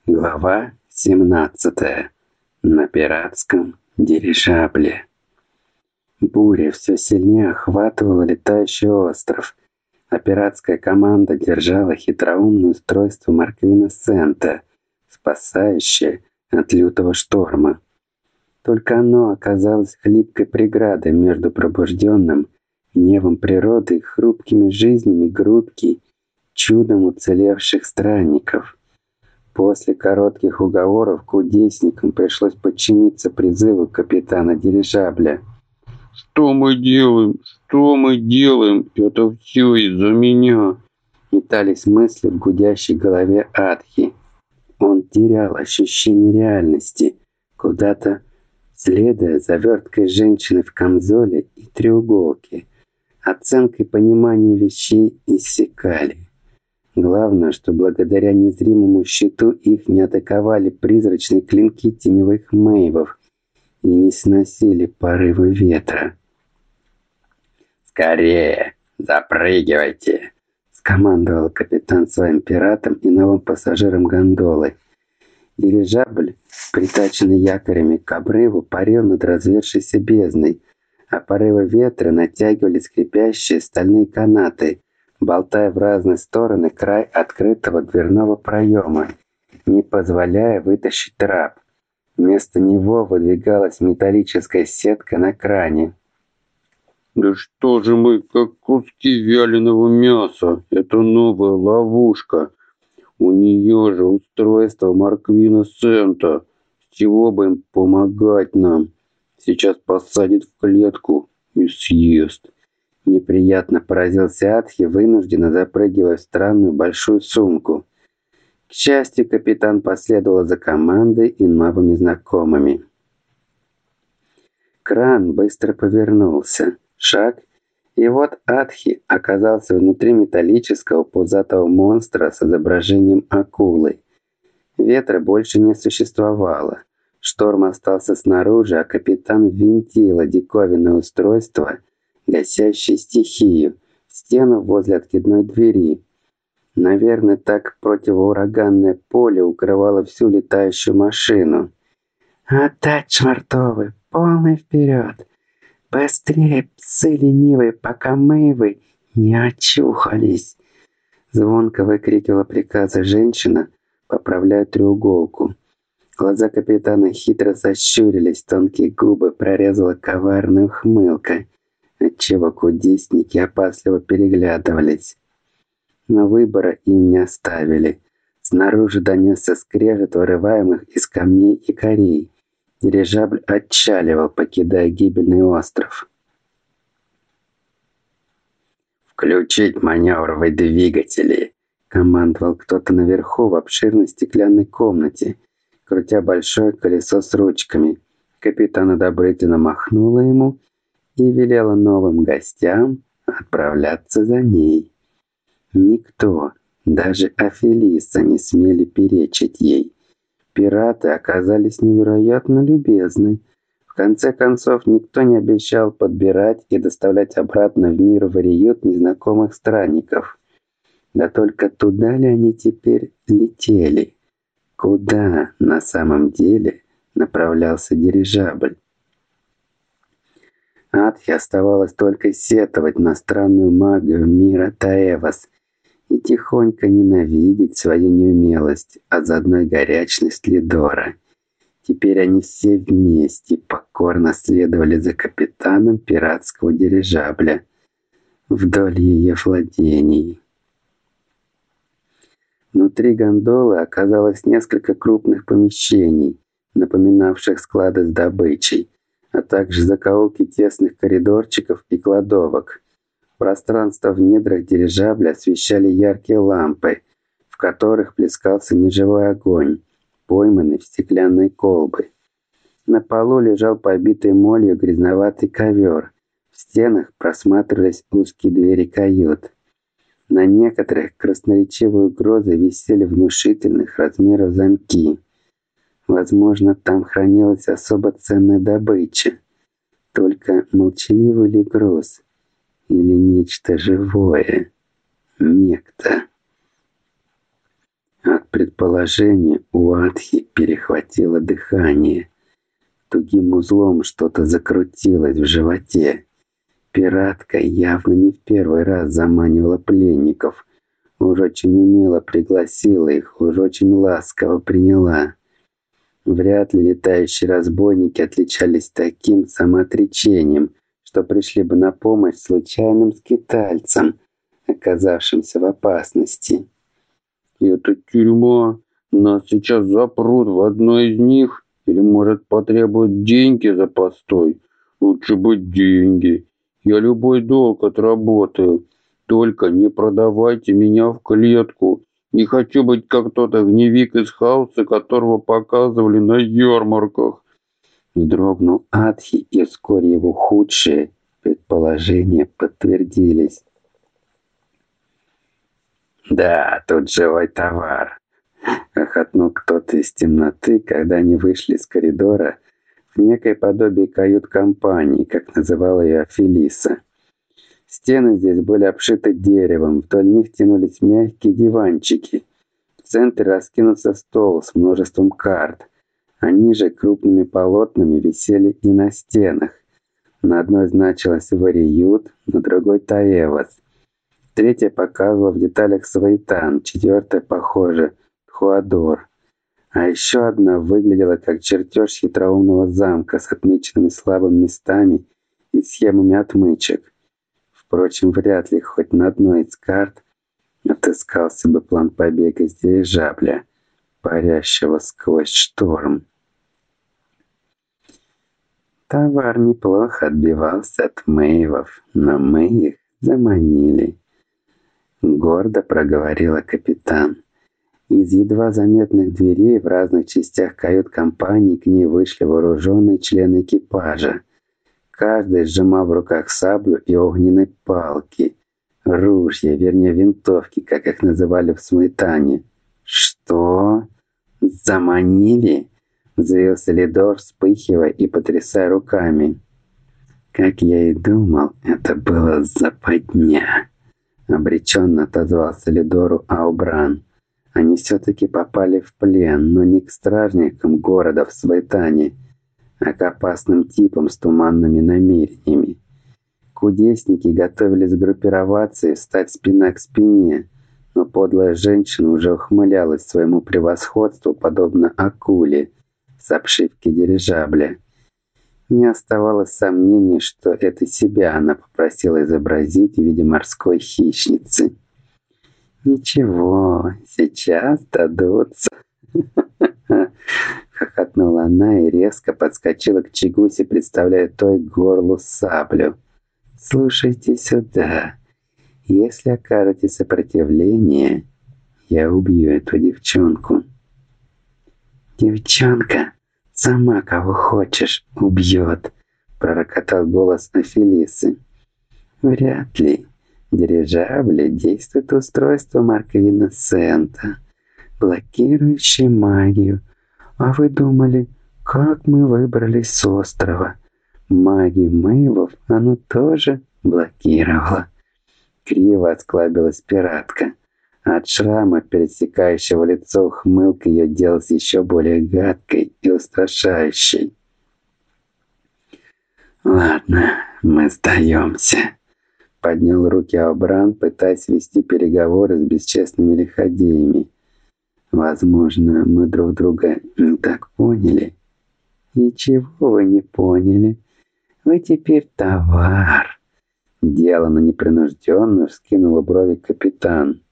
Глава 17. На пиратском дирижабле. Буря все сильнее охватывала летающий остров, а пиратская команда держала хитроумное устройство Марквина Сента, спасающее от лютого шторма. Только оно оказалось хлипкой преградой между пробужденным гневом природы и хрупкими жизнями группки чудом уцелевших странников. После коротких уговоров кудесникам пришлось подчиниться призыву капитана дирижабля. «Что мы делаем? Что мы делаем? Это все из-за меня!» Метались мысли в гудящей голове Адхи. Он терял ощущение реальности, куда-то следуя за верткой женщины в камзоле и треуголке. Оценка и понимание вещей иссякали. Главное, что благодаря незримому щиту их не атаковали призрачные клинки теневых мейвов и не сносили порывы ветра. «Скорее! Запрыгивайте!» — скомандовал капитан своим пиратам и новым пассажирам гондолы. Дирижабль, притаченный якорями к обрыву, парил над развершейся бездной, а порывы ветра натягивали скрипящие стальные канаты, болтая в разные стороны край открытого дверного проема, не позволяя вытащить трап. Вместо него выдвигалась металлическая сетка на кране. «Да что же мы, как куски вяленого мяса? Это новая ловушка. У нее же устройство Марквина Сента. С чего бы им помогать нам? Сейчас посадит в клетку и съест». Неприятно поразился Адхи, вынужденно запрыгивая в странную большую сумку. К счастью, капитан последовал за командой и новыми знакомыми. Кран быстро повернулся. Шаг, и вот Адхи оказался внутри металлического пузатого монстра с изображением акулы. Ветра больше не существовало. Шторм остался снаружи, а капитан ввинтила диковинное устройство, гасящее стихию, в стену возле откидной двери. Наверное, так противоураганное поле укрывало всю летающую машину. «Отдать, чертовы! Полный вперед! Быстрее, псы ленивые, пока мы не очухались!» Звонко выкрикивала приказы женщина, поправляя треуголку. Глаза капитана хитро сощурились, тонкие губы прорезала коварная ухмылка, отчего кудесники опасливо переглядывались. Но выбора им не оставили. Снаружи донесся скрежет вырываемых из камней якорей. Дирижабль отчаливал, покидая гибельный остров. «Включить маневровые двигатели!» — командовал кто-то наверху в обширной стеклянной комнате, крутя большое колесо с ручками. Капитан одобрительно махнула ему и велела новым гостям отправляться за ней. Никто, даже Афелиса, не смели перечить ей. Пираты оказались невероятно любезны. В конце концов, никто не обещал подбирать и доставлять обратно в мир вариют незнакомых странников. Да только туда ли они теперь летели? Куда на самом деле направлялся дирижабль? Адхи оставалось только сетовать на странную магию мира Таэвос и тихонько ненавидеть свою неумелость, а заодно и горячность Лидора. Теперь они все вместе покорно следовали за капитаном пиратского дирижабля вдоль ее владений. Внутри гондолы оказалось несколько крупных помещений, напоминавших склады с добычей, а также закоулки тесных коридорчиков и кладовок. Пространство в недрах дирижабля освещали яркие лампы, в которых плескался неживой огонь, пойманный в стеклянной колбы. На полу лежал побитый молью грязноватый ковер. В стенах просматривались узкие двери кают. На некоторых красноречивой угрозой висели внушительных размеров замки. Возможно, там хранилась особо ценная добыча. Только молчаливый ли груз? Или нечто живое? Некто. От предположения у Адхи перехватило дыхание. Тугим узлом что-то закрутилось в животе. Пиратка явно не в первый раз заманивала пленников. Уж очень умело пригласила их, уж очень ласково приняла. Вряд ли летающие разбойники отличались таким самоотречением, что пришли бы на помощь случайным скитальцам, оказавшимся в опасности. Это тюрьма. Нас сейчас запрут в одной из них. Или, может, потребуют деньги за постой. Лучше бы деньги. Я любой долг отработаю. Только не продавайте меня в клетку. Не хочу быть как тот огневик из хаоса, которого показывали на ярмарках. Вздрогнул Адхи, и вскоре его худшие предположения подтвердились. «Да, тут живой товар», — хохотнул кто-то из темноты, когда они вышли из коридора в некое подобие кают-компании, как называла ее Фелиса. Стены здесь были обшиты деревом, вдоль них тянулись мягкие диванчики. В центре раскинулся стол с множеством карт. Они же крупными полотнами висели и на стенах. На одной значилось «Вариют», на другой «Таевас». Третья показывала в деталях Свейтан, четвертая, похоже, Тхуадор. А еще одна выглядела как чертеж хитроумного замка с отмеченными слабыми местами и схемами отмычек. Впрочем, вряд ли хоть на одной из карт отыскался бы план побега с дирижабля, парящего сквозь шторм. Товар неплохо отбивался от мейвов, но мы их заманили. Гордо проговорила капитан. Из едва заметных дверей в разных частях кают-компании к ней вышли вооруженные члены экипажа. Каждый сжимал в руках саблю и огненные палки. Ружья, вернее винтовки, как их называли в Смойтане. «Что? Заманили?» — взвился Лидор, вспыхивая и потрясая руками. «Как я и думал, это было западня», — обреченно отозвался Лидору Аубран. Они все-таки попали в плен, но не к стражникам города в Свейтане, а к опасным типам с туманными намерениями. Кудесники готовились группироваться и встать спина к спине, но подлая женщина уже ухмылялась своему превосходству, подобно акуле с обшивки дирижабля. Не оставалось сомнений, что это себя она попросила изобразить в виде морской хищницы. «Ничего, сейчас дадутся», — хохотнула она и резко подскочила к Чигусе, представляя той горлу саблю. «Слушайте сюда. Если окажете сопротивление, я убью эту девчонку». «Девчонка сама кого хочешь убьет», — пророкотал голос Афелисы. «Вряд ли. В дирижабле действует устройство Марквинесцента, блокирующее магию. А вы думали, как мы выбрались с острова? Магию мэйвов оно тоже блокировало». Криво осклабилась пиратка. От шрама, пересекающего лицо, ухмылка ее делалась еще более гадкой и устрашающей. «Ладно, мы сдаемся», — поднял руки Аубран, пытаясь вести переговоры с бесчестными лиходеями. «Возможно, мы друг друга не так поняли». «Ничего вы не поняли. Вы теперь товар». Делано непринужденно вскинула брови капитан.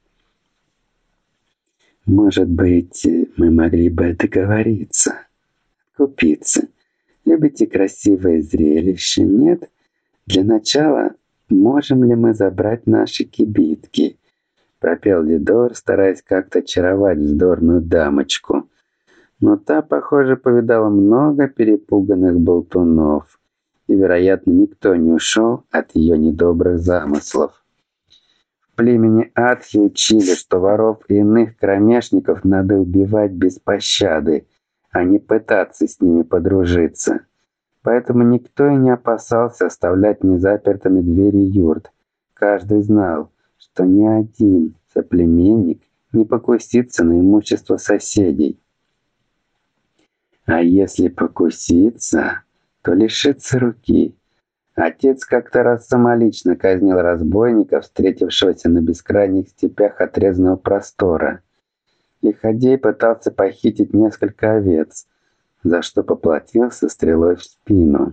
«Может быть, мы могли бы договориться, купиться. Любите красивое зрелище, нет? Для начала, можем ли мы забрать наши кибитки?» Пропел Лидор, стараясь как-то очаровать вздорную дамочку. Но та, похоже, повидала много перепуганных болтунов, и, вероятно, никто не ушел от ее недобрых замыслов. В племени Адхи учили, что воров и иных кромешников надо убивать без пощады, а не пытаться с ними подружиться. Поэтому никто и не опасался оставлять незапертыми двери юрт. Каждый знал, что ни один соплеменник не покуситься на имущество соседей. А если покуситься, то лишиться руки. Отец как-то раз самолично казнил разбойника, встретившегося на бескрайних степях отрезанного простора. Лиходей пытался похитить несколько овец, за что поплатился стрелой в спину.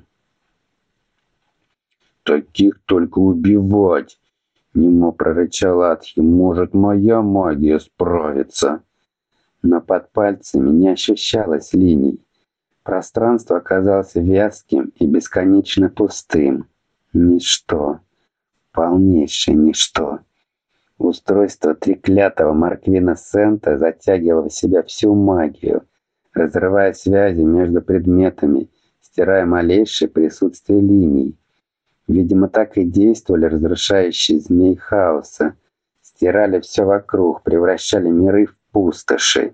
«Таких только убивать!» — немо прорычал Атхи. «Может, моя магия справится?» Но под пальцами не ощущалось линий. Пространство оказалось вязким и бесконечно пустым. Ничто. Полнейшее ничто. Устройство треклятого Марквина Сента затягивало в себя всю магию, разрывая связи между предметами, стирая малейшее присутствие линий. Видимо, так и действовали разрушающие змеи хаоса. Стирали все вокруг, превращали миры в пустоши.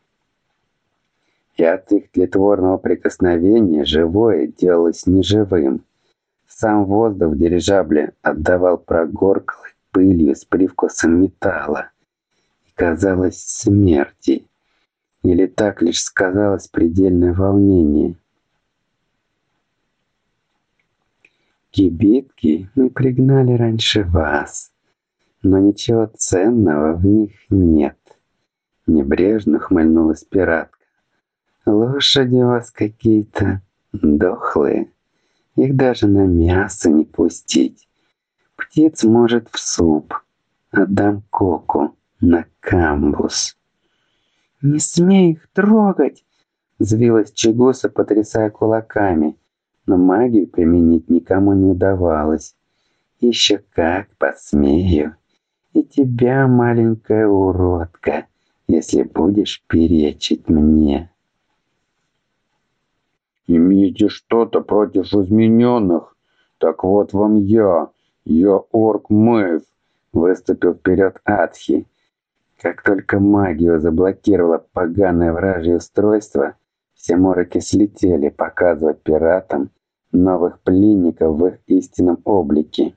И от их тлетворного прикосновения живое делалось неживым. Сам воздух в дирижабле отдавал прогорклой пылью с привкусом металла. И казалось смерти. Или так лишь сказалось предельное волнение. Кибитки мы пригнали раньше вас, но ничего ценного в них нет. Небрежно ухмыльнулась пиратка. Лошади у вас какие-то дохлые. Их даже на мясо не пустить. Птиц, может, в суп. Отдам коку на камбус. «Не смей их трогать!» Взвилась Чигуса, потрясая кулаками. Но магию применить никому не удавалось. Еще как посмею. И тебя, маленькая уродка, если будешь перечить мне. «Имеете что-то против измененных? Так вот вам я орк Мэйв», — выступил вперед Атхи. Как только магию заблокировало поганое вражье устройство, все мороки слетели, показывая пиратам новых пленников в их истинном облике.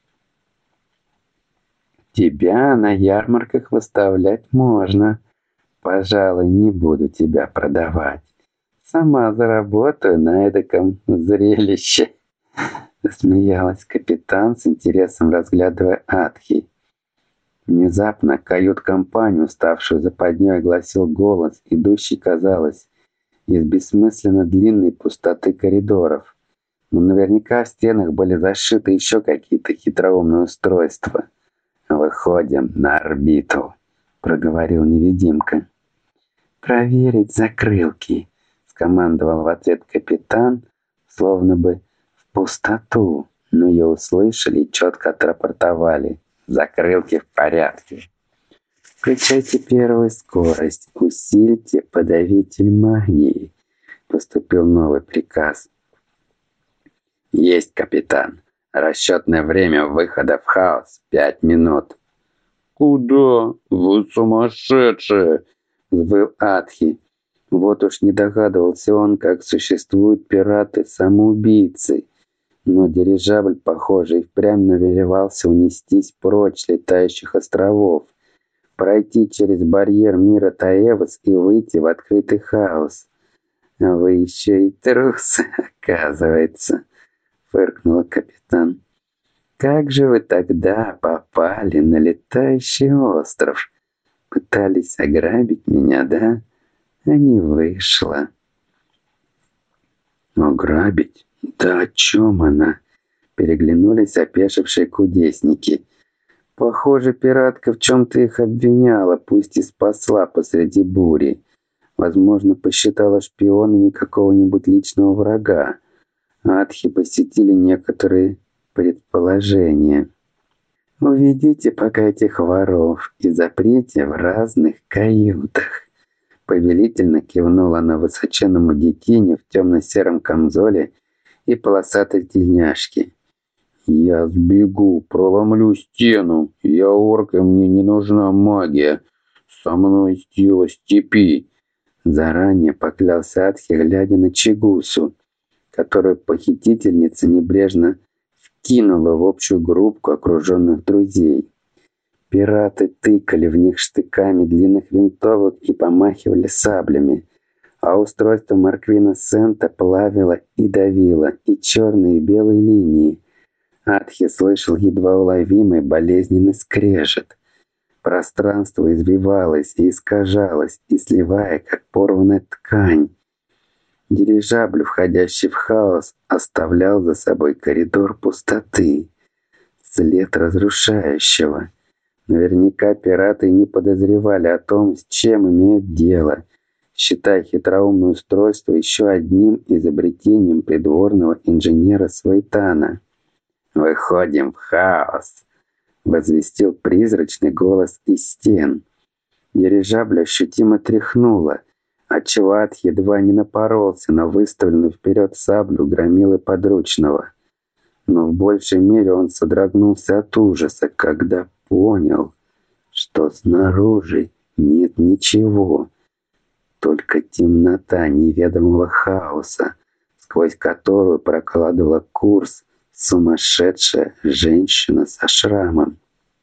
Тебя на ярмарках выставлять можно. Пожалуй, не буду тебя продавать. Сама заработаю на эдаком зрелище. Засмеялась капитан с интересом, разглядывая Атхи. Внезапно кают-компанию, ставшую западней, огласил голос, идущий, казалось, из бессмысленно длинной пустоты коридоров. Но наверняка в стенах были зашиты еще какие-то хитроумные устройства. «Выходим на орбиту», — проговорил невидимка. «Проверить закрылки», — скомандовал в ответ капитан, словно бы в пустоту, но ее услышали и четко отрапортовали. «Закрылки в порядке. Включайте первую скорость, усильте подавитель магии», — поступил новый приказ. «Есть, капитан. Расчетное время выхода в хаос 5 минут». «Куда? Вы сумасшедшие!» — взвыл Атхи. Вот уж не догадывался он, как существуют пираты-самоубийцы. Но дирижабль, похоже, и впрямь намеревался унестись прочь с летающих островов, пройти через барьер мира Таэвос и выйти в открытый хаос. «А вы еще и трусы, оказывается», — фыркнул капитан. «Как же вы тогда попали на летающий остров? Пытались ограбить меня, да? А не вышло». «Ограбить? Да о чем она?» — переглянулись опешившие кудесники. Похоже, пиратка в чем-то их обвиняла, пусть и спасла посреди бури. Возможно, посчитала шпионами какого-нибудь личного врага. Атхи посетили некоторые предположения. «Уведите пока этих воров и заприте в разных каютах». Повелительно кивнула на высоченному детине в темно-сером камзоле и полосатой тельняшке. «Я сбегу, проломлю стену. Я орк, и мне не нужна магия. Со мной сила степи». Заранее поклялся Атхи, глядя на Чигусу, которую похитительница небрежно вкинула в общую группку окруженных друзей. Пираты тыкали в них штыками длинных винтовок и помахивали саблями, а устройство Марквина Сента плавило и давило и черные, и белые линии. Атхи слышал едва уловимый болезненный скрежет. Пространство извивалось и искажалось, и сливая, как порванная ткань. Дирижабль, входящий в хаос, оставлял за собой коридор пустоты, след разрушающего. Наверняка пираты не подозревали о том, с чем имеют дело, считая хитроумное устройство еще одним изобретением придворного инженера Свейтана. «Выходим в хаос!» — возвестил призрачный голос из стен. Дирижабль ощутимо тряхнуло, отчего Ад едва не напоролся на выставленную вперед саблю громилы подручного. Но в большей мере он содрогнулся от ужаса, когда понял, что снаружи нет ничего, только темнота неведомого хаоса, сквозь которую прокладывала курс сумасшедшая женщина со шрамом.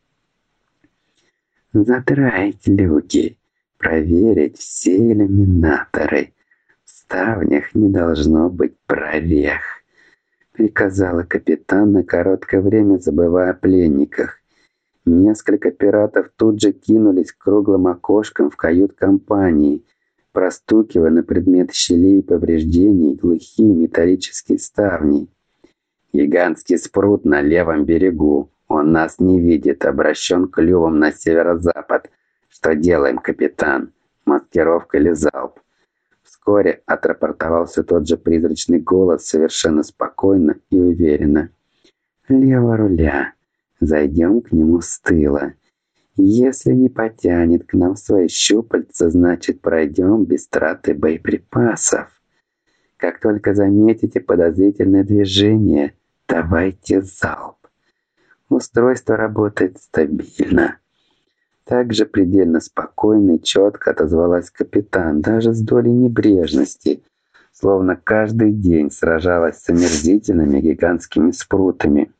Задраить люки, проверить все иллюминаторы. В ставнях не должно быть прорех, приказала капитан на короткое время, забывая о пленниках. Несколько пиратов тут же кинулись к круглым окошкам в кают-компании, простукивая на предмет щелей и повреждений глухие металлические ставни. «Гигантский спрут на левом берегу. Он нас не видит, обращен клювом на северо-запад. Что делаем, капитан? Маскировка или залп?» Вскоре отрапортовался тот же призрачный голос совершенно спокойно и уверенно. «Лево руля. Зайдем к нему с тыла. Если не потянет к нам свои щупальца, значит пройдем без траты боеприпасов. Как только заметите подозрительное движение, давайте залп. Устройство работает стабильно». Также предельно спокойно и четко отозвалась капитан, даже с долей небрежности, словно каждый день сражалась с омерзительными гигантскими спрутами.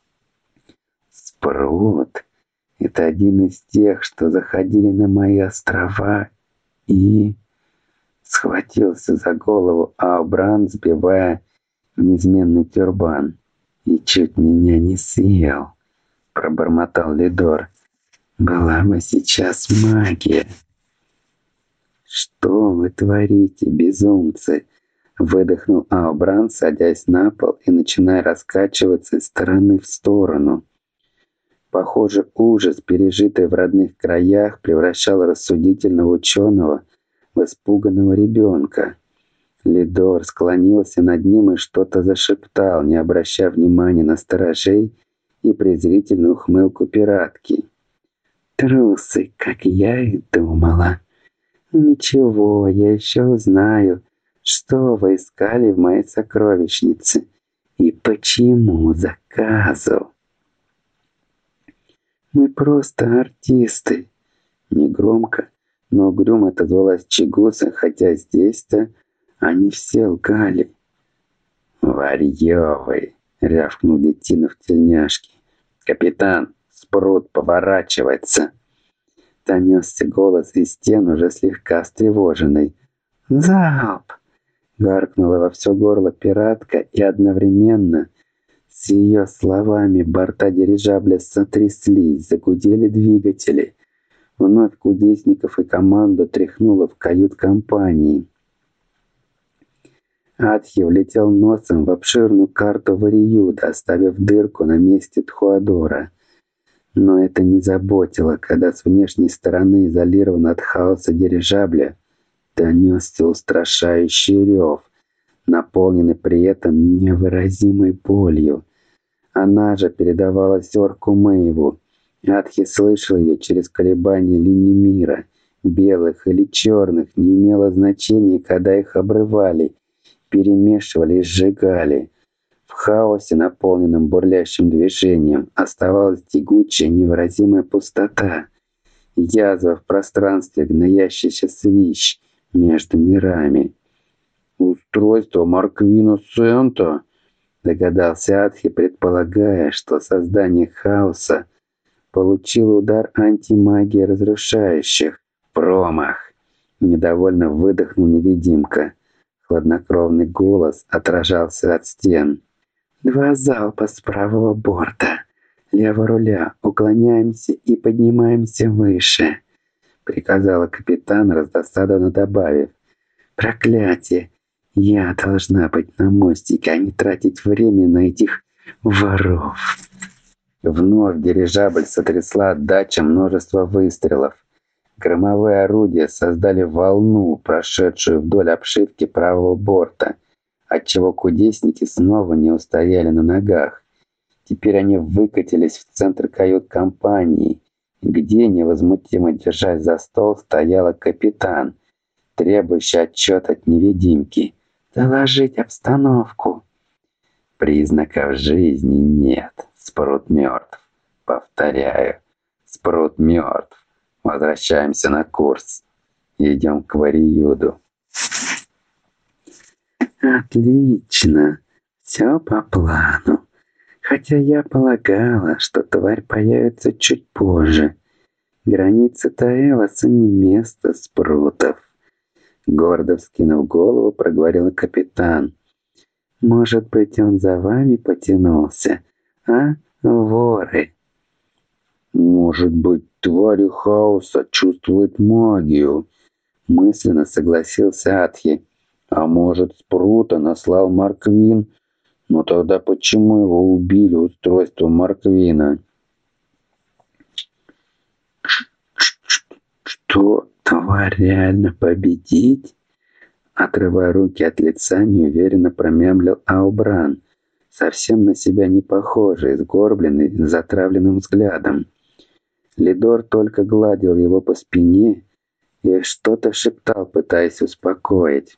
Спрут — это один из тех, что заходили на мои острова и... Схватился за голову Аубран, сбивая неизменный тюрбан. «И чуть меня не съел», — пробормотал Лидор. «Была бы сейчас магия». «Что вы творите, безумцы?» — выдохнул Аубран, садясь на пол и начиная раскачиваться из стороны в сторону. Похоже, ужас, пережитый в родных краях, превращал рассудительного ученого в испуганного ребенка. Лидор склонился над ним и что-то зашептал, не обращая внимания на сторожей и презрительную ухмылку пиратки. «Трусы, как я и думала. Ничего, я еще узнаю, что вы искали в моей сокровищнице и почему заказу». «Мы просто артисты», — негромко, но угрюмо отозвалась Чигуса, хотя здесь-то они все лгали. «Варьёвы!» — рявкнул детина в тельняшке. «Капитан, спрут поворачивается!» Донесся голос из стен, уже слегка встревоженный. «Залп!» — гаркнула во все горло пиратка, и одновременно с ее словами борта дирижабля сотряслись, загудели двигатели. Вновь кудесников и команду тряхнуло в кают-компании. Атхи влетел носом в обширную карту Вариюда, оставив дырку на месте Тхуадора. Но это не заботило, когда с внешней стороны, изолированно от хаоса дирижабля, донесся устрашающий рев, наполненный при этом невыразимой болью. Она же передавалась орку Мэйву. Атхи слышал ее через колебания линий мира, белых или черных, не имело значения, когда их обрывали, перемешивали и сжигали. В хаосе, наполненном бурлящим движением, оставалась тягучая невыразимая пустота, язва в пространстве, гноящийся свищ между мирами. «Устройство Марквина Сента», — догадался Атхи, предполагая, что создание хаоса получил удар антимагии разрушающих. Промах! Недовольно выдохнул невидимка. Хладнокровный голос отражался от стен. 2 залпа с правого борта. Лево руля. Уклоняемся и поднимаемся выше. Приказала капитан, раздосадованно добавив. Проклятие! Я должна быть на мостике, а не тратить время на этих воров. Вновь дирижабль сотрясла отдача множества выстрелов. Громовые орудия создали волну, прошедшую вдоль обшивки правого борта, отчего кудесники снова не устояли на ногах. Теперь они выкатились в центр кают-компании, где, невозмутимо держась за стол, стояла капитан, требующий отчет от невидимки. «Доложить обстановку». «Признаков жизни нет. Спрут мертв. Повторяю, Спрут мертв. Возвращаемся на курс. Идем к Вариюду». «Отлично. Все по плану. Хотя я полагала, что тварь появится чуть позже. Граница Таэлоса не место спрутов». Гордо вскинув голову, проговорил капитан. «Может быть, он за вами потянулся, а, воры?» «Может быть, твари хаоса чувствуют магию?» Мысленно согласился Атхи. «А может, Спрута наслал Марквин? Но тогда почему его убили устройством Марквина?» «Что, тварь реально победить?» Отрывая руки от лица, неуверенно промямлил Аубран, совсем на себя не похожий, сгорбленный, с затравленным взглядом. Лидор только гладил его по спине и что-то шептал, пытаясь успокоить.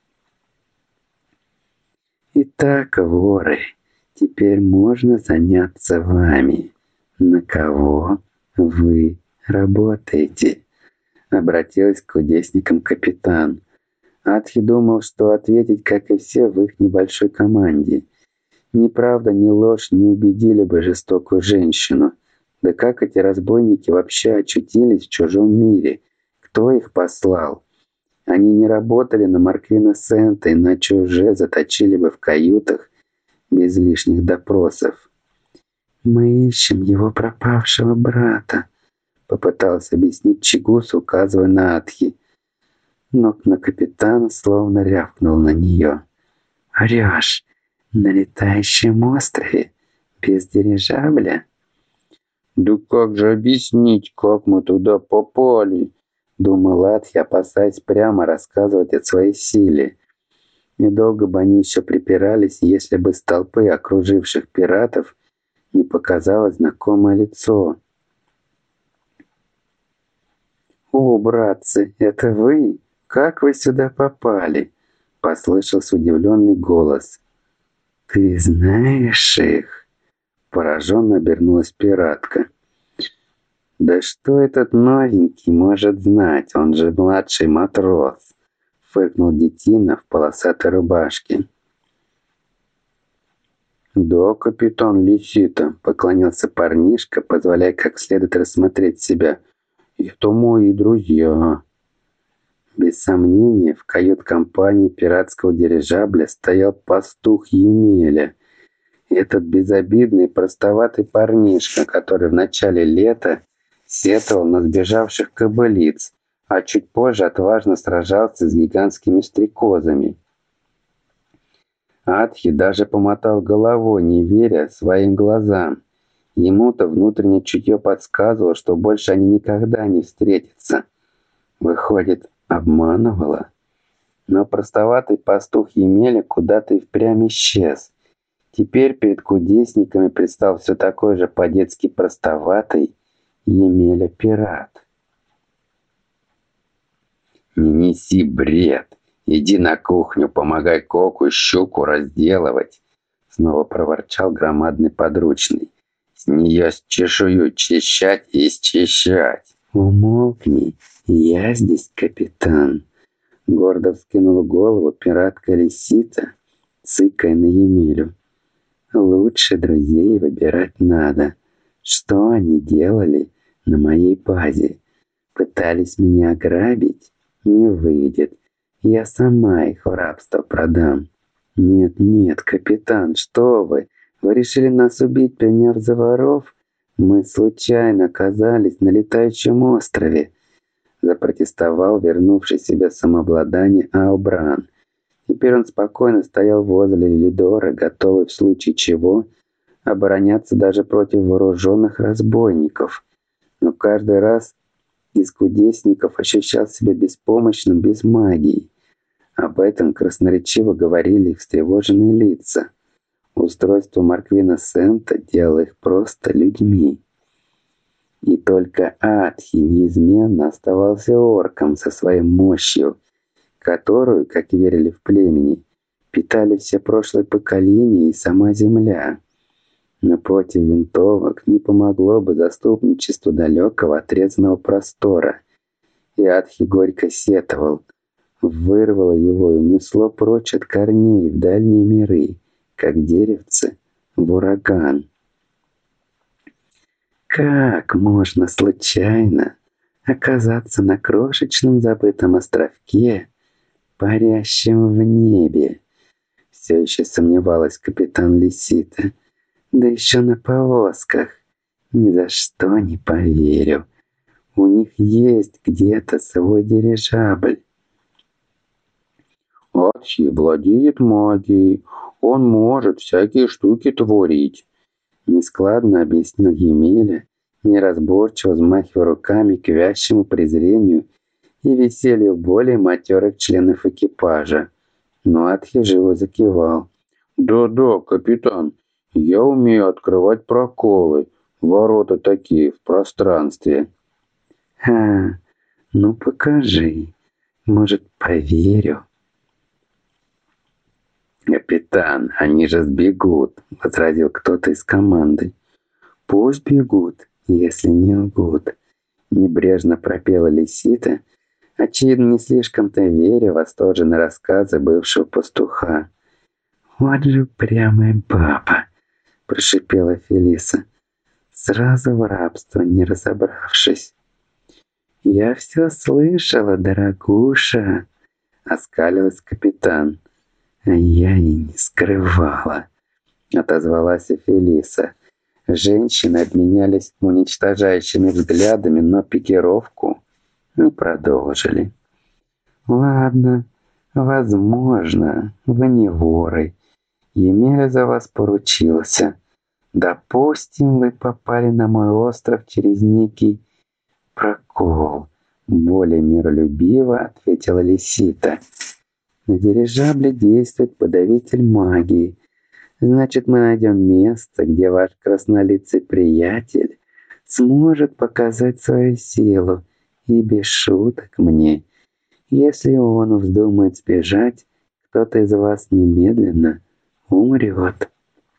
«Итак, воры, теперь можно заняться вами. На кого вы работаете?» Обратилась к кудесникам капитан. Атхи думал, что ответить, как и все, в их небольшой команде. Ни правда, ни ложь не убедили бы жестокую женщину. Да как эти разбойники вообще очутились в чужом мире? Кто их послал? Они не работали на Марквина Сента, иначе уже заточили бы в каютах без лишних допросов. «Мы ищем его пропавшего брата», — попытался объяснить Чигус, указывая на Атхи. Но на капитана словно рявкнул на нее. «Орешь! На летающем острове? Без дирижабля?» «Да как же объяснить, как мы туда попали?» Думал Атхи, опасаясь прямо рассказывать о своей силе. Недолго бы они еще припирались, если бы с толпы окруживших пиратов не показалось знакомое лицо. «О, братцы, это вы? Как вы сюда попали?» — послышался удивленный голос. «Ты знаешь их?» — пораженно обернулась пиратка. «Да что этот новенький может знать? Он же младший матрос!» — фыркнул детина в полосатой рубашке. «Да, капитан Лисита», — поклонился парнишка, позволяя как следует рассмотреть себя. «Это мои друзья». Без сомнения, в кают-компании пиратского дирижабля стоял пастух Емеля. Этот безобидный, простоватый парнишка, который в начале лета сетовал на сбежавших кобылиц, а чуть позже отважно сражался с гигантскими стрекозами. Атхи даже помотал головой, не веря своим глазам. Ему-то внутреннее чутье подсказывало, что больше они никогда не встретятся. Выходит, обманывала? Но простоватый пастух Емеля куда-то и впрямь исчез. Теперь перед кудесниками предстал все такой же по-детски простоватый Емеля-пират. «Не неси бред! Иди на кухню, помогай Коку щуку разделывать!» Снова проворчал громадный подручный. «С нее чешую чищать и счищать!» «Умолкни, я здесь капитан!» Гордо вскинула голову пиратка-лисица, цыкая на Емелю. «Лучше друзей выбирать надо. Что они делали на моей базе. Пытались меня ограбить? Не выйдет. Я сама их в рабство продам. Нет, нет, капитан, что вы? Вы решили нас убить, приняв за воров? Мы случайно оказались на летающем острове. Запротестовал вернувший себе самообладание Аубран. Теперь он спокойно стоял возле Лидора, готовый в случае чего обороняться даже против вооруженных разбойников. Но каждый раз из кудесников ощущал себя беспомощным без магии. Об этом красноречиво говорили их встревоженные лица. Устройство Марквина Сента делало их просто людьми. И только Атхи неизменно оставался орком со своей мощью, которую, как верили в племени, питали все прошлые поколения и сама земля. Но против винтовок не помогло бы заступничество далекого отрезанного простора. И Атхи горько сетовал, вырвало его и унесло прочь от корней в дальние миры, как деревце в ураган. Как можно случайно оказаться на крошечном забытом островке, парящем в небе? Все еще сомневалась капитан Лисита. Да еще на повозках. Ни за что не поверю. У них есть где-то свой дирижабль. Атхи владеет магией. Он может всякие штуки творить. Нескладно объяснил Емеля, неразборчиво взмахивая руками к вящему презрению и веселью более матерых членов экипажа. Но Атхи живо закивал. Да-да, капитан, я умею открывать проколы. Ворота такие в пространстве. Ну покажи. Может, поверю. «Капитан, они же сбегут», — возразил кто-то из команды. «Пусть бегут, если не лгут», — небрежно пропела Лисита, очевидно, не слишком-то веря в восторженные рассказы бывшего пастуха. «Вот же упрямая баба», — прошипела Фелиса, сразу в рабство не разобравшись. «Я все слышала, дорогуша», — оскалилась капитан. «А я и не скрывала», — отозвалась Фелиса. Женщины обменялись уничтожающими взглядами, но пикировку продолжили. «Ладно, возможно, вы не воры. Емеля за вас поручился. Допустим, вы попали на мой остров через некий прокол», — более миролюбиво ответила Лисита. «На дирижабле действует подавитель магии. Значит, мы найдем место, где ваш краснолицый приятель сможет показать свою силу. И без шуток мне. Если он вздумает сбежать, кто-то из вас немедленно умрет».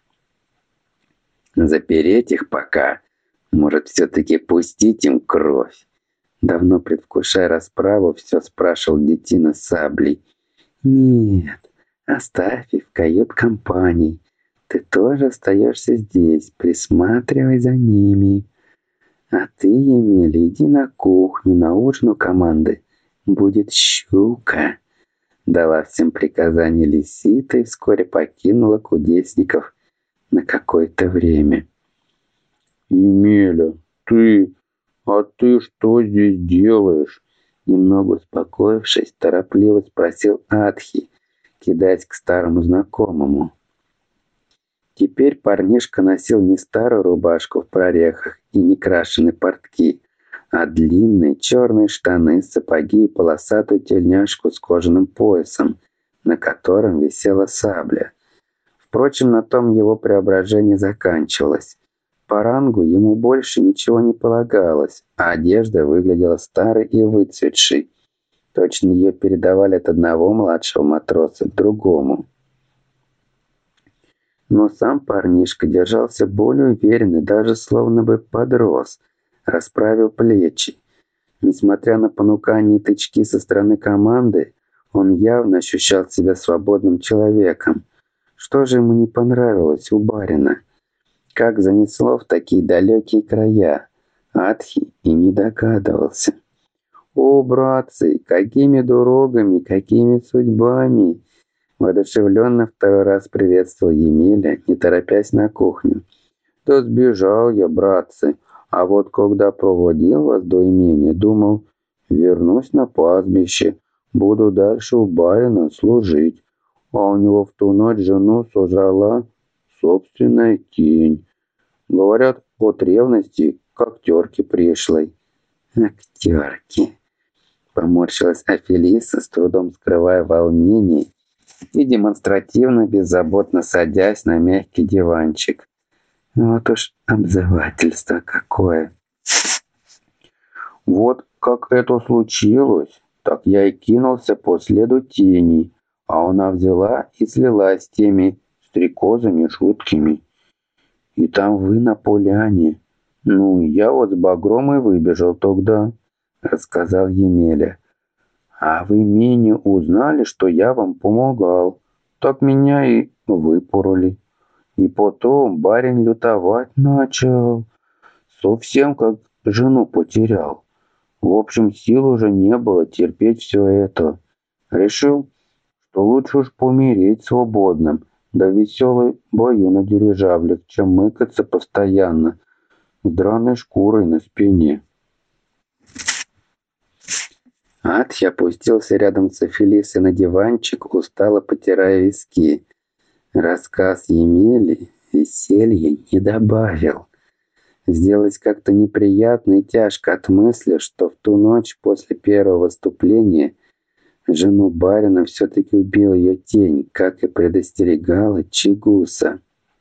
«Запереть их пока. Может, все-таки пустить им кровь?» Давно предвкушая расправу, все спрашивал детина саблей. «Нет, оставь их в кают-компании. Ты тоже остаешься здесь, присматривай за ними. А ты, Емеля, иди на кухню, на ужин у команды. Будет щука», — дала всем приказание Лисита и вскоре покинула кудесников на какое-то время. «Емеля, а ты что здесь делаешь?» Немного успокоившись, торопливо спросил Атхи, кидаясь к старому знакомому. Теперь парнишка носил не старую рубашку в прорехах и не крашеные портки, а длинные черные штаны, сапоги и полосатую тельняшку с кожаным поясом, на котором висела сабля. Впрочем, на том его преображение заканчивалось. По рангу ему больше ничего не полагалось, а одежда выглядела старой и выцветшей. Точно ее передавали от одного младшего матроса к другому. Но сам парнишка держался более уверенно, даже словно бы подрос, расправил плечи. Несмотря на понукания и тычки со стороны команды, он явно ощущал себя свободным человеком. Что же ему не понравилось у барина? Как занесло в такие далекие края? Атхи и не догадывался. «О, братцы, какими дорогами, какими судьбами!» Воодушевленно второй раз приветствовал Емеля, не торопясь на кухню. «Да сбежал я, братцы, а вот когда проводил вас до имения, думал, вернусь на пастбище, буду дальше у барина служить, а у него в ту ночь жену сожрала собственная тень. Говорят, от ревности к актерке пришлой». «Актерки!» — поморщилась Афелиса, с трудом скрывая волнение и демонстративно беззаботно садясь на мягкий диванчик. Вот уж обзывательство какое. Вот как это случилось, так я и кинулся по следу тени, а она взяла и слилась с теми стрекозами жуткими. И там вы на поляне. Ну, я вот с багром и выбежал тогда, рассказал Емеля. А вы менее узнали, что я вам помогал. Так меня и выпороли. И потом барин лютовать начал. Совсем как жену потерял. В общем, сил уже не было терпеть все это. Решил, что лучше уж помереть свободным, да веселой бою на дирижаблях, чем мыкаться постоянно с драной шкурой на спине. Атхи опустился рядом с Афелисой на диванчик, устало потирая виски. Рассказ Емели веселья не добавил. Сделалось как-то неприятно и тяжко от мысли, что в ту ночь после первого выступления жену барина все-таки убил ее тень, как и предостерегала Чигуса.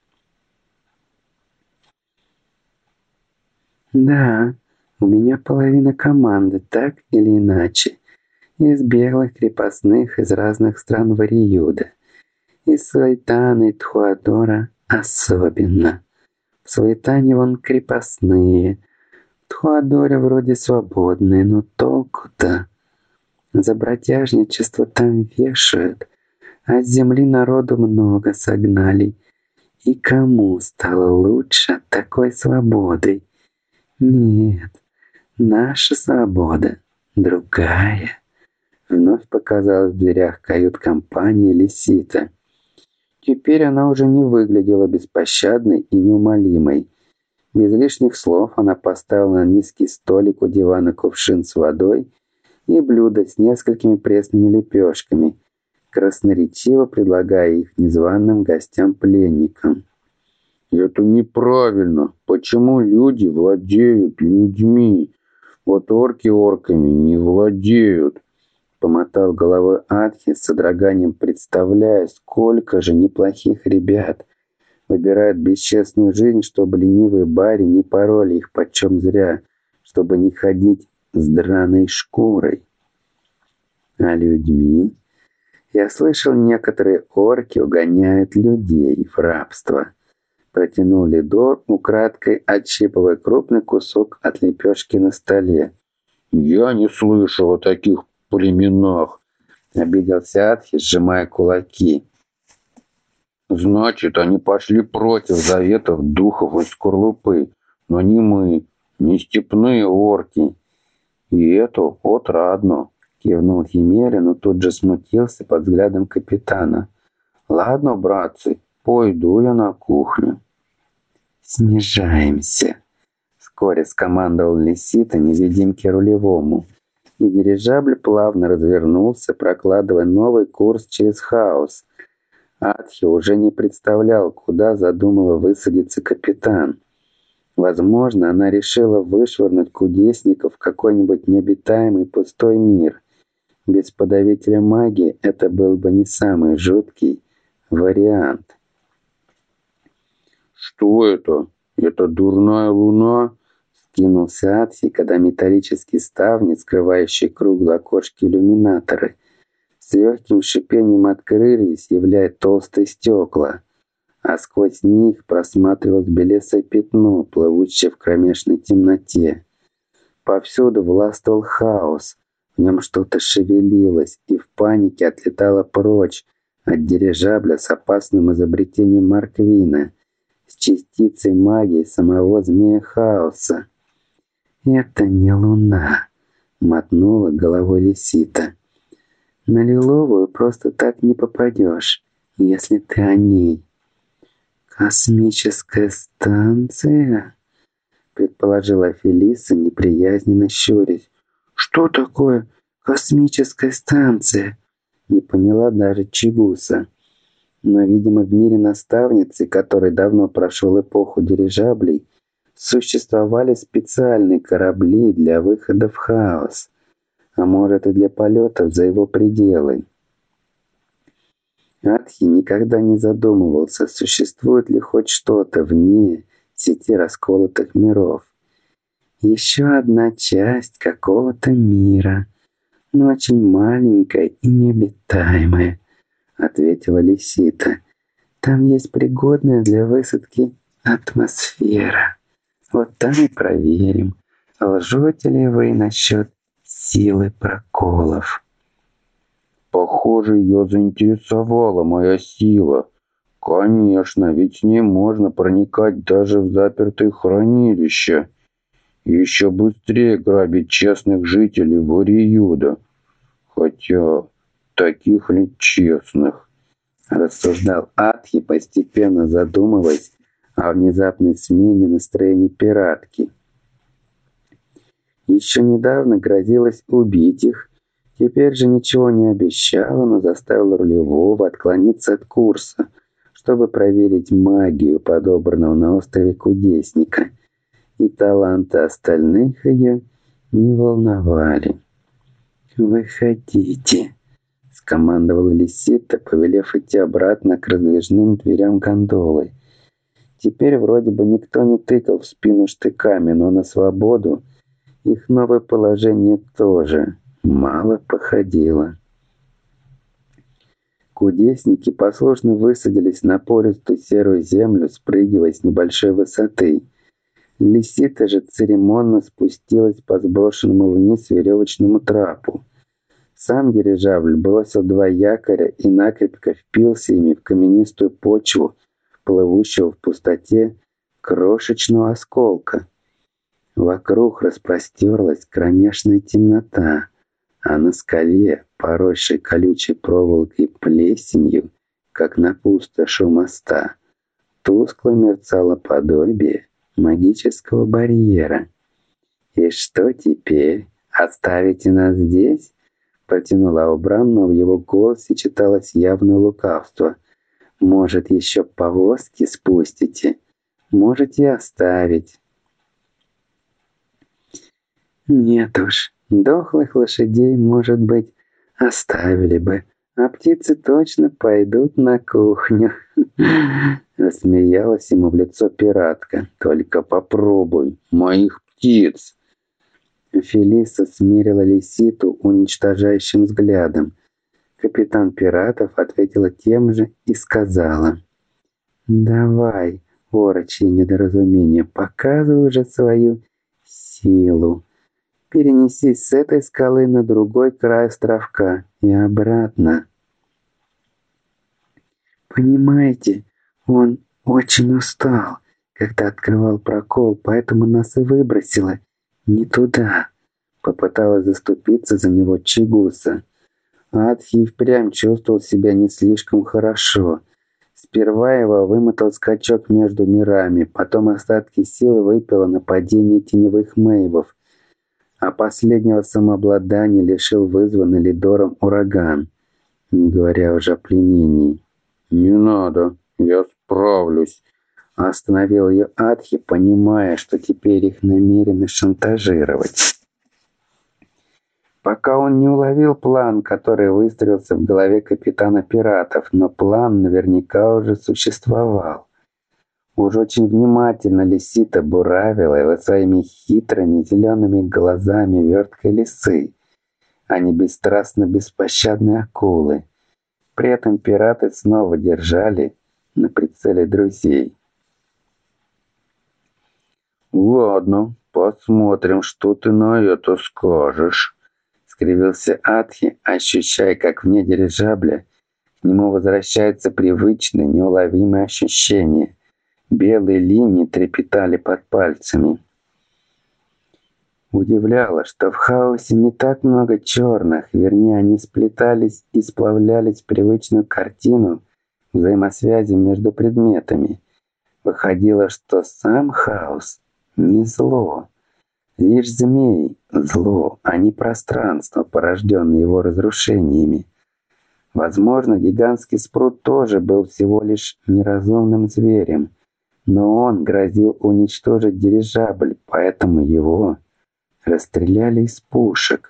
«Да, у меня половина команды, так или иначе. Из беглых крепостных из разных стран Вариюда. Из Суайтана и Тхуадора особенно. В Суайтане вон крепостные, в Тхуадоре вроде свободные, но толку-то? За бродяжничество там вешают, а с земли народу много согнали. И кому стало лучше от такой свободы? Нет, наша свобода другая». Вновь показалась в дверях кают-компании Лисита. Теперь она уже не выглядела беспощадной и неумолимой. Без лишних слов она поставила на низкий столик у дивана кувшин с водой и блюдо с несколькими пресными лепешками, красноречиво предлагая их незваным гостям-пленникам. «Это неправильно. Почему люди владеют людьми? Вот орки орками не владеют». Помотал головой Атхи, с содроганием представляя, сколько же неплохих ребят выбирают бесчестную жизнь, чтобы ленивые бари не пороли их почем зря, чтобы не ходить с драной шкурой. А людьми? Я слышал, некоторые орки угоняют людей в рабство. Протянул Лидор, украдкой отщипывая крупный кусок от лепешки на столе. «Я не слышал о таких племенах», — обиделся Атхи, сжимая кулаки. «Значит, они пошли против заветов духов из скорлупы, но не мы, не степные орки. И это отрадно», — кивнул Емеля, но тут же смутился под взглядом капитана. «Ладно, братцы, пойду я на кухню». «Снижаемся», — вскоре скомандовал Лисита невидимке рулевому. И дирижабль плавно развернулся, прокладывая новый курс через хаос. Атхи уже не представлял, куда задумала высадиться капитан. Возможно, она решила вышвырнуть кудесников в какой-нибудь необитаемый пустой мир. Без подавителя магии это был бы не самый жуткий вариант. «Что это? Это дурная луна?» Кинулся Атхи, когда металлические ставни, скрывающие круглые окошки иллюминаторы, с легким шипением открылись, являя толстые стекла, а сквозь них просматривалось белесое пятно, плывущее в кромешной темноте. Повсюду властвовал хаос, в нем что-то шевелилось и в панике отлетало прочь от дирижабля с опасным изобретением Марквина, с частицей магии самого змея хаоса. «Это не луна», — мотнула головой Лисита. «На Лиловую просто так не попадешь, если ты о ней». «Космическая станция?» — предположила Фелиса, неприязненно щурясь. «Что такое космическая станция?» — не поняла даже Чигуса. Но, видимо, в мире наставницы, который давно прошел эпоху дирижаблей, существовали специальные корабли для выхода в хаос, а может и для полетов за его пределы. Атхи никогда не задумывался, существует ли хоть что-то вне сети расколотых миров. Еще одна часть какого-то мира, но очень маленькая и необитаемая, ответила Лисита. Там есть пригодная для высадки атмосфера. Вот там и проверим, лжете ли вы насчет силы проколов. Похоже, ее заинтересовала моя сила. Конечно, ведь с ней можно проникать даже в запертые хранилища. И еще быстрее грабить честных жителей Вариюда. Хотя, таких ли честных? Рассуждал Атхи, постепенно задумываясь о внезапной смене настроения пиратки. Еще недавно грозилось убить их, теперь же ничего не обещала, но заставила рулевого отклониться от курса, чтобы проверить магию, подобранного на острове Кудесника, и таланты остальных ее не волновали. «Выходите», — скомандовала Лисита, повелев идти обратно к раздвижным дверям гондолы. Теперь вроде бы никто не тыкал в спину штыками, но на свободу их новое положение тоже мало походило. Кудесники послушно высадились на пористую серую землю, спрыгивая с небольшой высоты. Лисита же церемонно спустилась по сброшенному вниз веревочному трапу. Сам дирижабль бросил 2 якоря и накрепко впился ими в каменистую почву, плывущего в пустоте крошечного осколка. Вокруг распростерлась кромешная темнота, а на скале, поросшей колючей проволокой и плесенью, как на пустоши у моста, тускло мерцало подобие магического барьера. «И что теперь? Оставите нас здесь?» Протянула Аубран, но в его голосе читалось явное лукавство. «Может, еще повозки спустите? Можете оставить». «Нет уж, дохлых лошадей, может быть, оставили бы, а птицы точно пойдут на кухню». Рассмеялась ему в лицо пиратка. «Только попробуй, моих птиц!» Фелиса смерила Лиситу уничтожающим взглядом. Капитан пиратов ответила тем же и сказала: «Давай, орочье недоразумение, показывай уже свою силу. Перенесись с этой скалы на другой край островка и обратно». «Понимаете, он очень устал, когда открывал прокол, поэтому нас и выбросило не туда», — попыталась заступиться за него Чигуса. Атхи впрямь чувствовал себя не слишком хорошо. Сперва его вымотал скачок между мирами, потом остатки сил выпило нападение теневых мейвов, а последнего самообладания лишил вызванный Лидором ураган, не говоря уже о пленении. «Не надо, я справлюсь», — остановил ее Атхи, понимая, что теперь их намерены шантажировать. Пока он не уловил план, который выстроился в голове капитана пиратов, но план наверняка уже существовал. Уж очень внимательно Лисита буравила его своими хитрыми зелеными глазами верткой лисы, а не бесстрастно беспощадной акулы. При этом пираты снова держали на прицеле друзей. «Ладно, посмотрим, что ты на это скажешь», — скривился Атхи, ощущая, как вне дирижабля к нему возвращается привычное неуловимое ощущение. Белые линии трепетали под пальцами. Удивляло, что в хаосе не так много черных, вернее, они сплетались и сплавлялись в привычную картину взаимосвязи между предметами. Выходило, что сам хаос не зло, лишь змей зло, а не пространство, порожденное его разрушениями. Возможно, гигантский спрут тоже был всего лишь неразумным зверем, но он грозил уничтожить дирижабль, поэтому его расстреляли из пушек.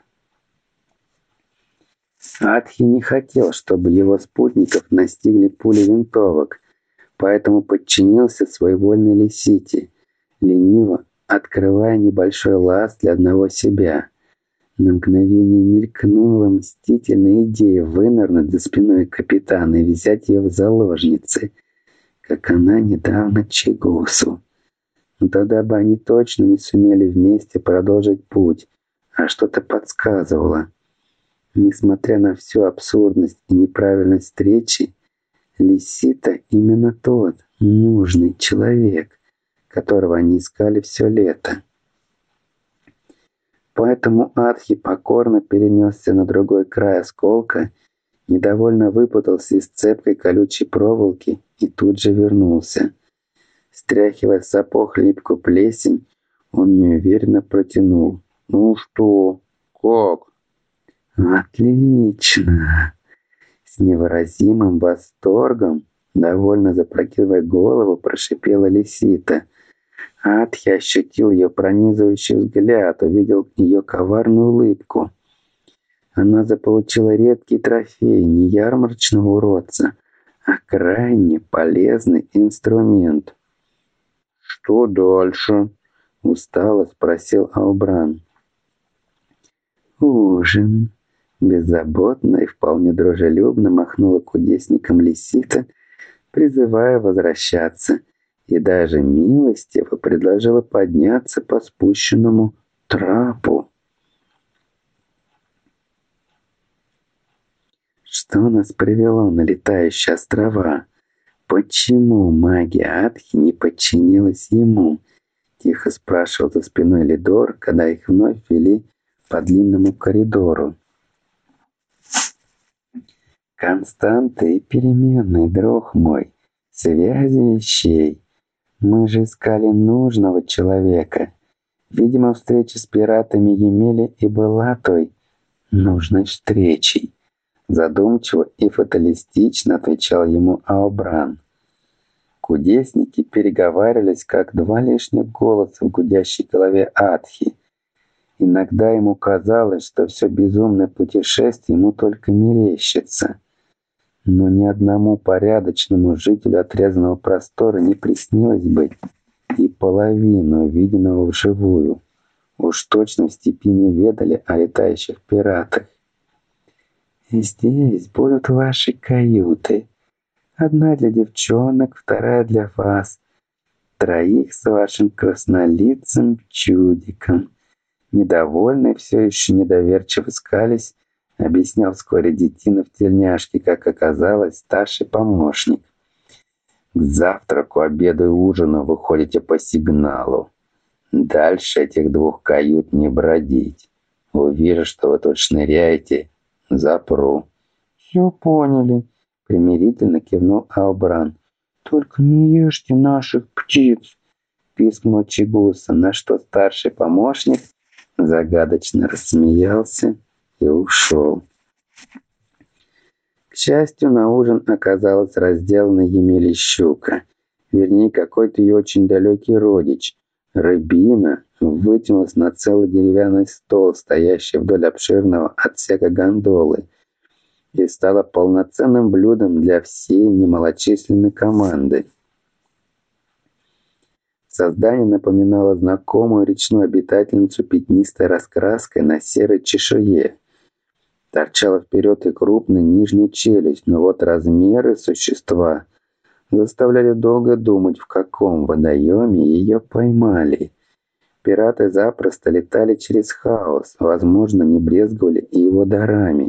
Атхи не хотел, чтобы его спутников настигли пули винтовок, поэтому подчинился своевольной Лисите, лениво открывая небольшой лаз для одного себя. На мгновение мелькнула мстительная идея вынырнуть за спиной капитана и взять ее в заложницы, как она недавно Чигусу. Но тогда бы они точно не сумели вместе продолжить путь, а что-то подсказывало. Несмотря на всю абсурдность и неправильность встречи, Лисита именно тот нужный человек, которого они искали все лето. Поэтому Атхи покорно перенесся на другой край осколка, недовольно выпутался из цепкой колючей проволоки и тут же вернулся. Стряхивая с сапог липкую плесень, он неуверенно протянул. «Ну что? Как?» «Отлично!» С невыразимым восторгом, довольно запрокидывая голову, прошипела Лисита. Атхи ощутил ее пронизывающий взгляд, увидел ее коварную улыбку. Она заполучила редкий трофей, не ярмарочного уродца, а крайне полезный инструмент. «Что дальше?» — устало спросил Аубран. «Ужин!» — беззаботно и вполне дружелюбно махнула кудесником Лисита, призывая возвращаться, и даже милостиво предложила подняться по спущенному трапу. Что нас привело на летающие острова? Почему магия Атхи не подчинилась ему? Тихо спрашивал за спиной Лидор, когда их вновь вели по длинному коридору. Константы и переменные, друг мой, связи вещей. Мы же искали нужного человека. Видимо, встреча с пиратами Емели и была той нужной встречей. Задумчиво и фаталистично отвечал ему Аубран. Кудесники переговаривались, как два лишних голоса в гудящей голове Атхи. Иногда ему казалось, что все безумное путешествие ему только мерещится. Но ни одному порядочному жителю отрезанного простора не приснилось бы и половину увиденного вживую. Уж точно в степи не ведали о летающих пиратах. «Здесь будут ваши каюты. Одна для девчонок, вторая для вас. Троих с вашим краснолицым чудиком». Недовольный, все еще недоверчиво скались, объяснял вскоре детина в тельняшке, как оказалось, старший помощник. «К завтраку, обеду и ужину выходите по сигналу. Дальше этих двух кают не бродить. Увижу, что вы тут шныряете, запру». «Все поняли», — примирительно кивнул Аубран. «Только не ешьте наших птиц», — пискнул Чигуса, на что старший помощник загадочно рассмеялся и ушел. К счастью, на ужин оказалась разделана Емелей щука. Вернее, какой-то ее очень далекий родич. Рыбина вытянулась на целый деревянный стол, стоящий вдоль обширного отсека гондолы, и стала полноценным блюдом для всей немалочисленной команды. Создание напоминало знакомую речную обитательницу пятнистой раскраской на серой чешуе. Торчала вперед и крупная нижняя челюсть, но вот размеры существа заставляли долго думать, в каком водоеме ее поймали. Пираты запросто летали через хаос, возможно, не брезговали и его дарами.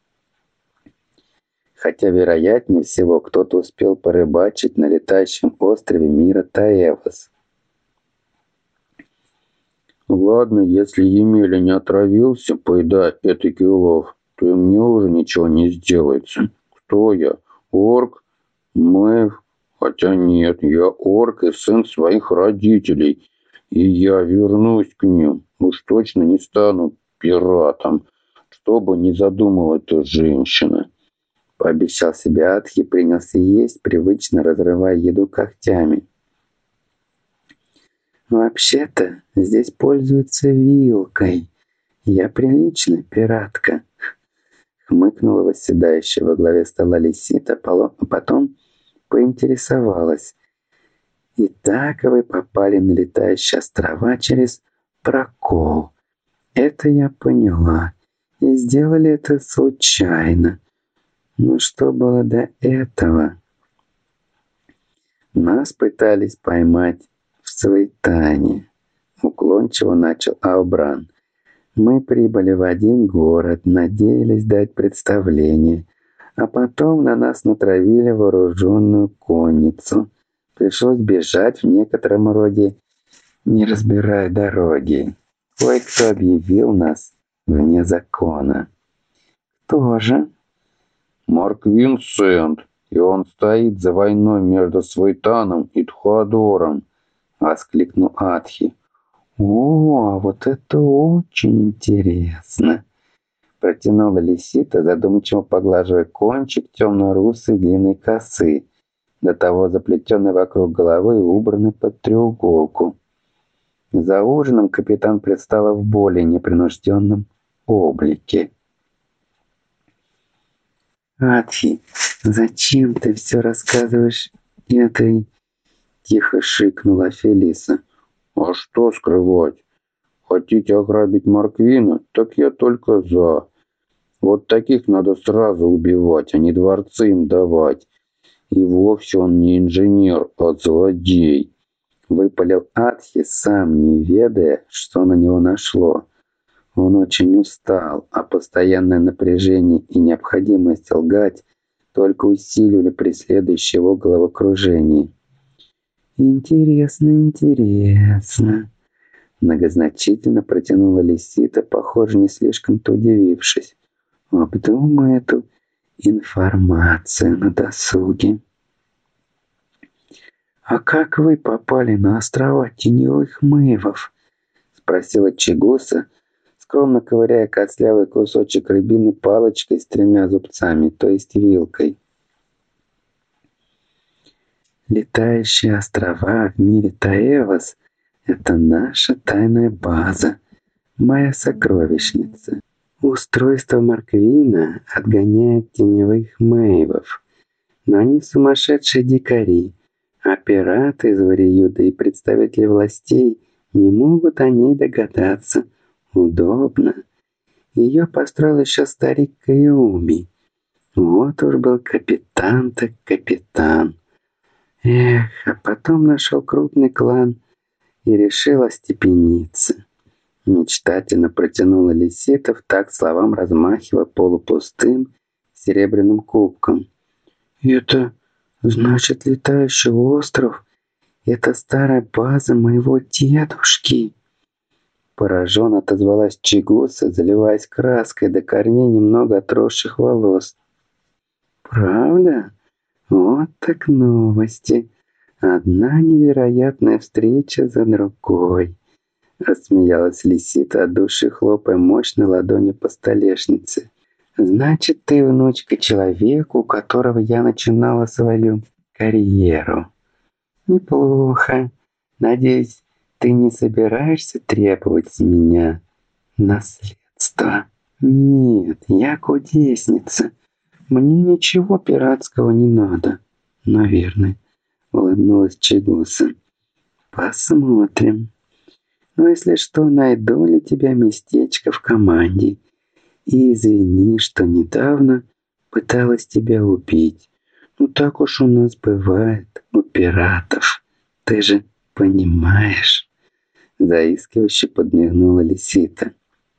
Хотя, вероятнее всего, кто-то успел порыбачить на летающем острове мира Таэвос. Ладно, если Емеля не отравился, поедая этакий улов, то и мне уже ничего не сделается. Кто я? Орк? Мэв? Хотя нет, я орк и сын своих родителей, и я вернусь к ним. Уж точно не стану пиратом, что бы ни задумала эта женщина. Пообещал себе Атхи и принялся есть, привычно разрывая еду когтями. «Вообще-то здесь пользуются вилкой. Я приличная пиратка», — хмыкнула восседающая во главе стола Лисита, а потом поинтересовалась. «Итак, вы попали на летающие острова через прокол. Это я поняла. И сделали это случайно. Но что было до этого? Нас пытались поймать в Цвейтане», — уклончиво начал Аубран. «Мы прибыли в один город, надеялись дать представление, а потом на нас натравили вооруженную конницу. Пришлось бежать в некотором роде, не разбирая дороги. Кое-кто объявил нас вне закона». «Кто же?» Марк Винсент, и он стоит за войной между Свейтаном и Тхуадором», — воскликнул Атхи. «О, вот это очень интересно!» — протянула Лисита, задумчиво поглаживая кончик темно-русой длинной косы, до того заплетенной вокруг головы и убранной под треуголку. За ужином капитан предстала в более непринужденном облике. «Атхи, зачем ты все рассказываешь этой?» — тихо шикнула Фелиса. «А что скрывать? Хотите ограбить Марквина? Так я только за. Вот таких надо сразу убивать, а не дворцы им давать. И вовсе он не инженер, а злодей», — выпалил Атхи, сам не ведая, что на него нашло. Он очень устал, а постоянное напряжение и необходимость лгать только усиливали преследующее его головокружение. «Интересно», — многозначительно протянула Лисита, похоже, не слишком-то удивившись. «Обдумай эту информацию на досуге». «А как вы попали на острова Теневых Мэвов?» — спросила Чигуса, скромно ковыряя костлявый кусочек рыбины палочкой с 3 зубцами, то есть вилкой. «Летающие острова в мире Таэвос — это наша тайная база, моя сокровищница. Устройство Марквина отгоняет теневых мэйвов, но они сумасшедшие дикари, а пираты из Вариюда и представители властей не могут о ней догадаться. Удобно. Ее построил еще старик Каюми. Вот уж был капитан так капитан. Эх, а потом нашел крупный клан и решил остепениться». Мечтательно протянула Лисита, в такт словам размахивая полупустым серебряным кубком. «Это значит летающий остров? Это старая база моего дедушки?» Пораженно отозвалась Чигуса, заливаясь краской до корней немного отросших волос. «Правда? Вот так новости. Одна невероятная встреча за другой», — рассмеялась Лисита, от души хлопая мощной ладонью по столешнице. «Значит, ты внучка человека, у которого я начинала свою карьеру. Неплохо. Надеюсь, ты не собираешься требовать с меня наследство?» «Нет, я кудесница. Мне ничего пиратского не надо, наверное», — улыбнулась Чигуса. «Посмотрим. Но если что, найду ли тебя местечко в команде. И извини, что недавно пыталась тебя убить. Ну так уж у нас бывает, у пиратов. Ты же понимаешь?» Заискивающе подмигнула Лисита.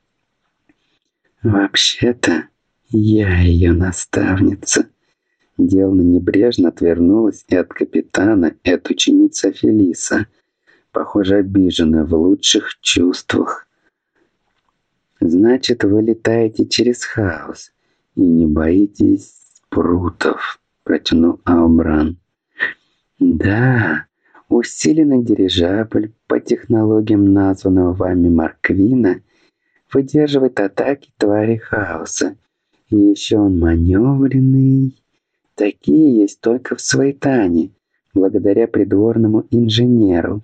«Вообще-то я ее наставница». Делано небрежно отвернулась и от капитана, и от ученицы Фелиса, похоже, обиженная в лучших чувствах. «Значит, вы летаете через хаос и не боитесь прутов», — протянул Аубран. «Да, усиленный дирижабль по технологиям названного вами Марквина выдерживает атаки твари хаоса. И еще он маневренный. Такие есть только в Свейтане, благодаря придворному инженеру.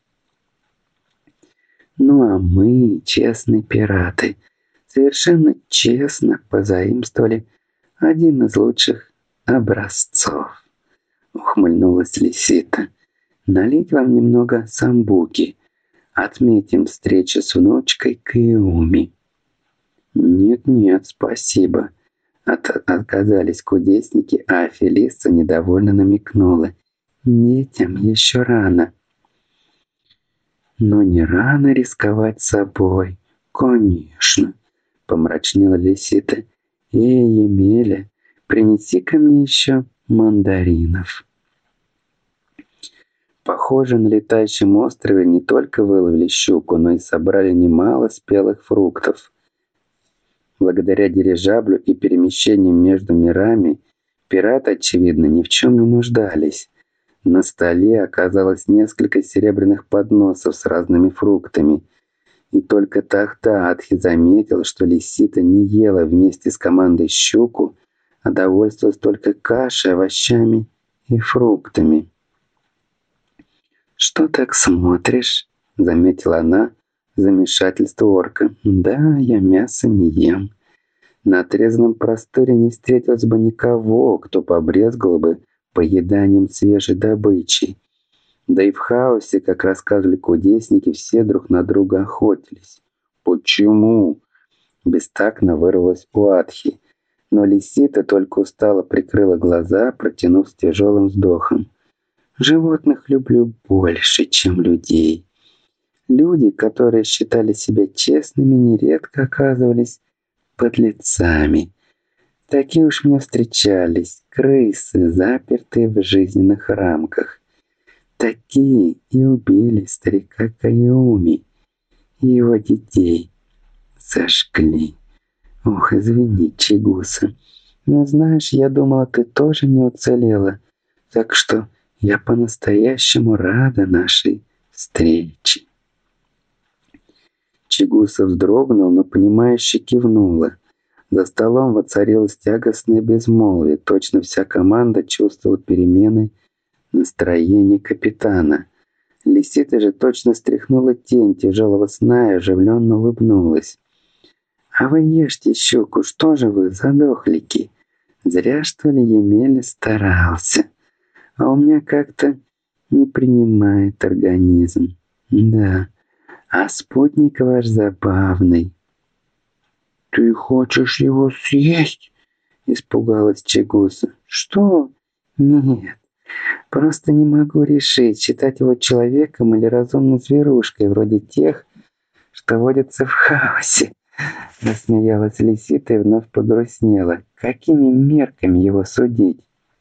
Ну а мы, честные пираты, совершенно честно позаимствовали один из лучших образцов», — ухмыльнулась Лисита. «Налить вам немного самбуки. Отметим встречу с внучкой Киуми». «Нет-нет, спасибо», — отказались кудесники, а Фелиса недовольно намекнула. «Детям еще рано». «Но не рано рисковать собой». «Конечно», — помрачнела Лисита. «Эй, Емеля, принеси ко мне еще мандаринов». Похоже, на летающем острове не только выловили щуку, но и собрали немало спелых фруктов. Благодаря дирижаблю и перемещениям между мирами, пираты, очевидно, ни в чем не нуждались. На столе оказалось несколько серебряных подносов с разными фруктами. И только тогда Атхи заметил, что Лисита не ела вместе с командой щуку, а довольствовалась только кашей, овощами и фруктами. «Что так смотришь?» — заметила она замешательство орка. «Да, я мясо не ем. На отрезанном просторе не встретилось бы никого, кто побрезгал бы поеданием свежей добычи. Да и в хаосе, как рассказывали кудесники, все друг на друга охотились». «Почему?» — бестактно вырвалось у Атхи. Но Лисита только устало прикрыла глаза, протянув с тяжелым вздохом. «Животных люблю больше, чем людей. Люди, которые считали себя честными, нередко оказывались подлецами. Такие уж мне встречались крысы, запертые в жизненных рамках. Такие и убили старика Кайоми и его детей. Сожгли. Ох, извини, Чигуса. Но знаешь, я думала, ты тоже не уцелела. Так что я по-настоящему рада нашей встрече». Чигуса вздрогнул, но понимающе кивнула. За столом воцарилось тягостное безмолвие. Точно вся команда чувствовала перемены настроения капитана. Лисита же точно стряхнула тень тяжелого сна и оживленно улыбнулась. «А вы ешьте щуку, что же вы, задохлики? Зря, что ли, Емеля старался. А у меня как-то не принимает организм. Да, а спутник ваш забавный». «Ты хочешь его съесть?» — испугалась Чигуса. «Что? Нет, просто не могу решить, считать его человеком или разумной зверушкой, вроде тех, что водятся в хаосе». Засмеялась Лисита и вновь погрустнела. «Какими мерками его судить?»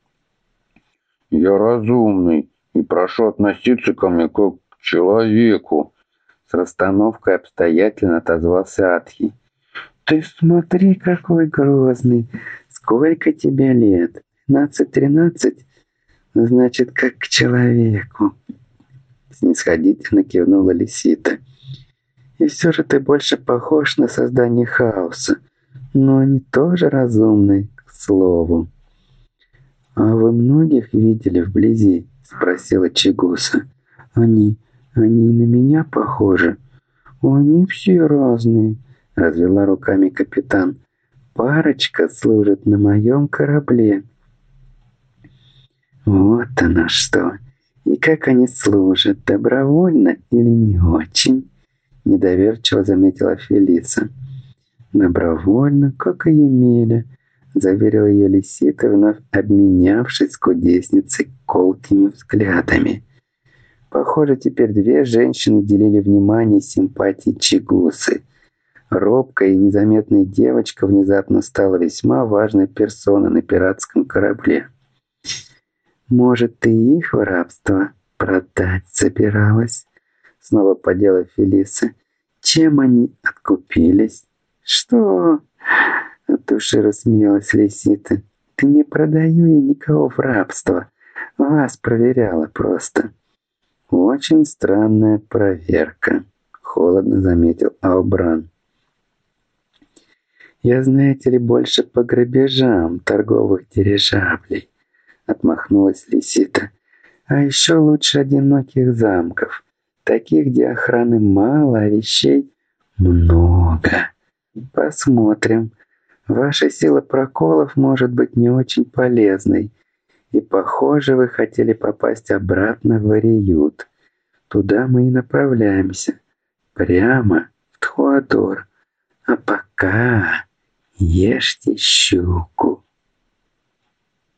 «Я разумный и прошу относиться ко мне как к человеку», — с расстановкой обстоятельно отозвался Атхи. «Ты смотри, какой грозный! Сколько тебе лет? 12-13? Значит, как к человеку!» Снисходительно кивнула Лисита. «И все же ты больше похож на создание хаоса. Но они тоже разумны, к слову». «А вы многих видели вблизи?» — спросила Чигуса. «Они на меня похожи?» «Они все разные», — развела руками капитан. «Парочка служит на моем корабле». «Вот оно что! И как они служат, добровольно или не очень?» — недоверчиво заметила Фелиса. «Добровольно, как и Емеля», — заверила ее Лисита, вновь обменявшись с кудесницей колкими взглядами. Похоже, теперь две женщины делили внимание и симпатии Чигусы. Робкая и незаметная девочка внезапно стала весьма важной персоной на пиратском корабле. «Может, ты их в рабство продать собиралась?» снова подела Фелиса. Чем они откупились? Что? От души рассмеялась Лисита. Ты не продаю я никого в рабство. Вас проверяла просто. Очень странная проверка, холодно заметил Аубран. Я, знаете ли, больше по грабежам торговых дирижаблей, отмахнулась Лисита. А еще лучше одиноких замков, таких, где охраны мало, а вещей много. Посмотрим. Ваша сила проколов может быть не очень полезной. И, похоже, вы хотели попасть обратно в Ариют. Туда мы и направляемся. Прямо в Тхуадор. А пока ешьте щуку.